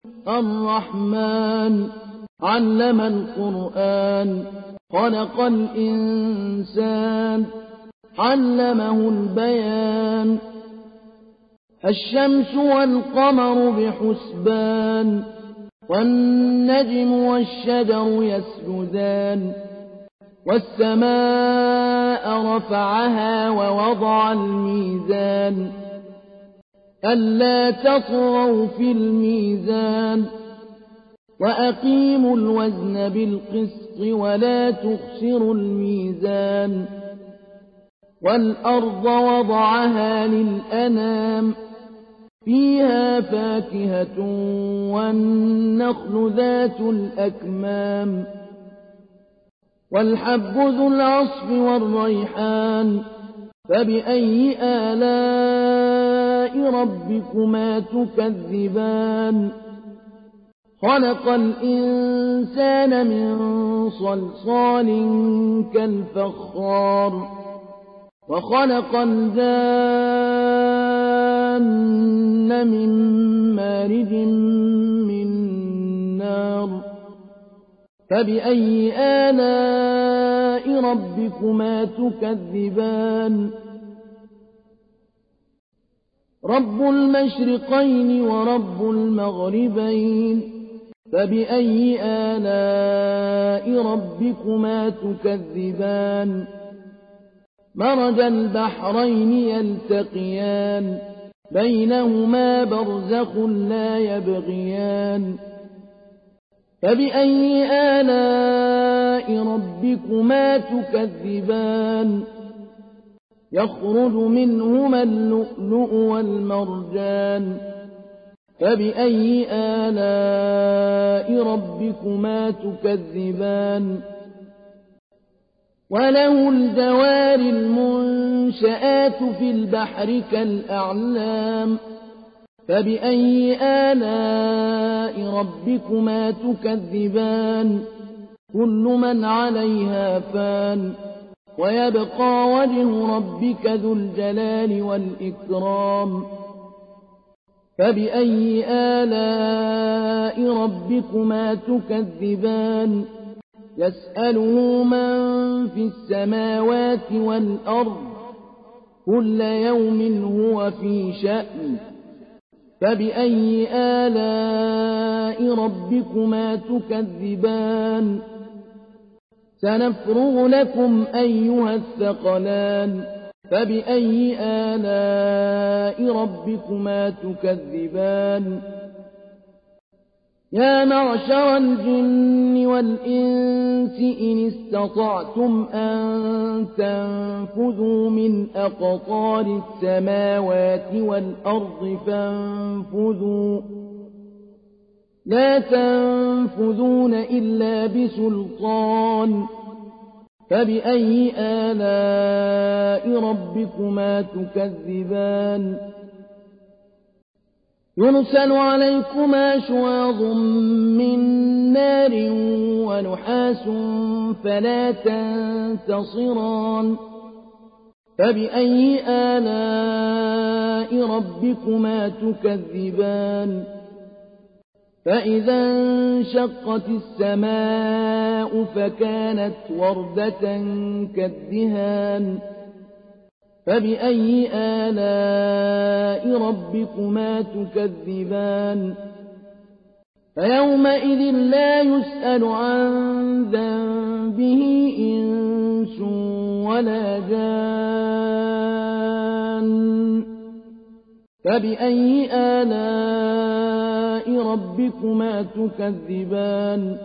الرحمن علم القرآن خلق الإنسان علمه البيان الشمس والقمر بحسبان والنجم والشجر يسجدان والسماء رفعها ووضع الميزان ألا تطغوا في الميزان وأقيموا الوزن بالقسط ولا تخسروا الميزان والأرض وضعها للأنام فيها فاكهة والنخل ذات الأكمام والحب ذو العصف والريحان فبأي آلاء ربكما تكذبان خلق الإنسان من صلصال كالفخار وخلق الجان من مارج من نار فبأي آلاء ربكما تكذبان رب المشرقين ورب المغربين فبأي آلاء ربكما تكذبان مرج البحرين يلتقيان بينهما برزخ لا يبغيان فبأي آلاء ربكما تكذبان يخرج منهما اللؤلؤ والمرجان فبأي آلاء ربكما تكذبان وله الجوار المنشآت في البحر كالأعلام فبأي آلاء ربكما تكذبان كل من عليها فان ويبقى وجه ربك ذو الجلال والإكرام فبأي آلاء ربكما تكذبان يسأله من في السماوات والأرض كل يوم هو في شأن فبأي آلاء ربكما تكذبان سنفرغ لكم أيها الثقلان فبأي آلاء ربكما تكذبان يا معشر الجن والإنس إن استطعتم أن تنفذوا من أقطار السماوات والأرض فانفذوا لا تنفذون إلا بسلطان فبأي آلاء ربكما تكذبان يرسل عليكما شواظ من نار ونحاس فلا تنتصران فبأي آلاء ربكما تكذبان فإذا انشقت السماء فكانت وردة كالدهان فبأي آلاء ربكما تكذبان فيومئذ لا يسأل عن ذنبه إنس ولا جان فبأي آلاء ربكما تكذبان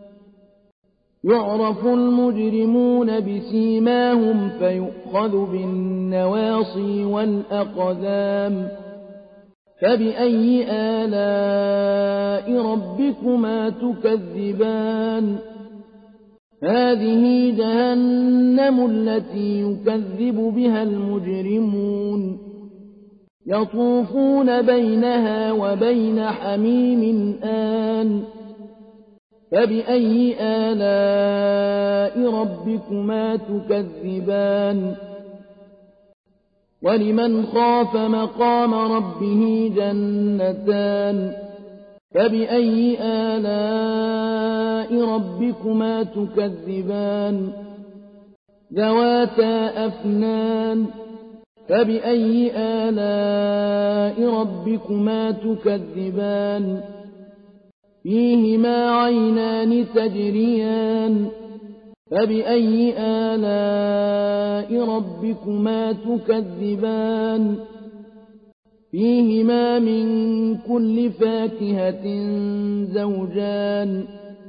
يعرف المجرمون بسيماهم فيؤخذ بالنواصي والأقدام فبأي آلاء ربكما تكذبان هذه جهنم التي يكذب بها المجرمون يطوفون بينها وبين حميم آن فبأي آلاء ربكما تكذبان ولمن خاف مقام ربه جنتان فبأي آلاء ربكما تكذبان ذواتا أفنان فبأي آلاء ربكما تكذبان فيهما عينان تجريان فبأي آلاء ربكما تكذبان فيهما من كل فاكهة زوجان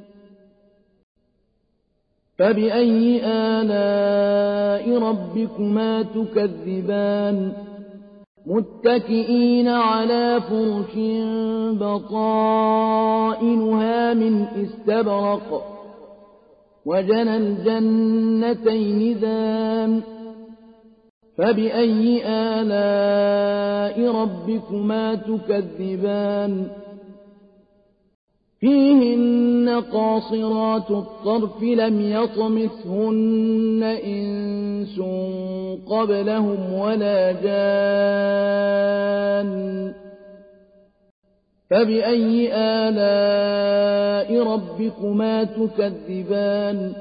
فبأي آلاء ربكما تكذبان متكئين على فرش بطائنها من استبرق وجنى الجنتين دان فبأي آلاء ربكما تكذبان فيهن قاصرات الطرف لم يطمثهن إنس قبلهم ولا جان فبأي آلاء ربكما تكذبان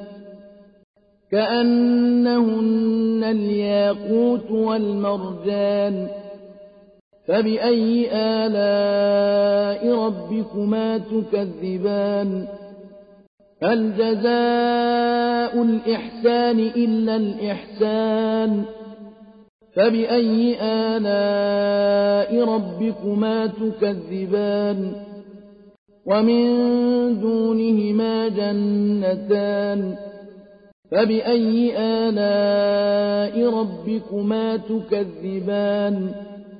كأنهن الياقوت والمرجان فبأي آلاء ربكما تكذبان هل جزاء الإحسان إلا الإحسان فبأي آلاء ربكما تكذبان ومن دونهما جنتان فبأي آلاء ربكما تكذبان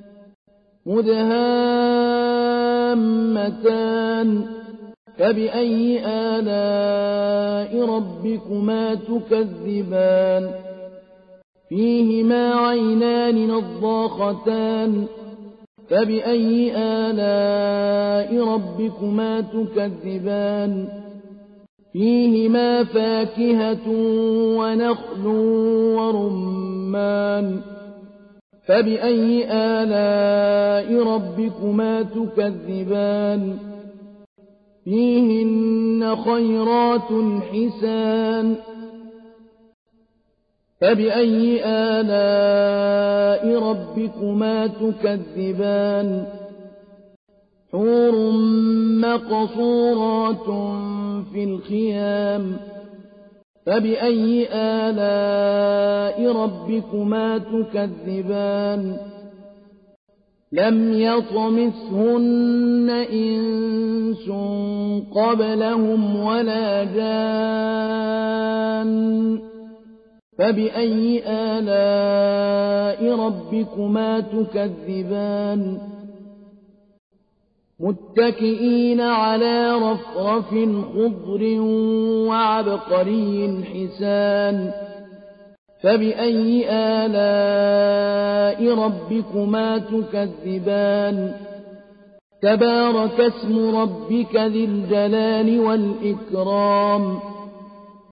مدهامتان فبأي آلاء ربكما تكذبان فيهما عينان نضاختان فبأي آلاء ربكما تكذبان فيهما فاكهة ونخل ورمان فبأي آلاء ربكما تكذبان فيهن خيرات حسان فبأي آلاء ربكما تكذبان حور مقصورات في الخيام فبأي آلاء ربكما تكذبان لم يطمثهن إنس قبلهم ولا جان فبأي آلاء ربكما تكذبان متكئين على رفرف خضر وعبقري حسان فبأي آلاء ربكما تكذبان تبارك اسم ربك ذي الجلال والإكرام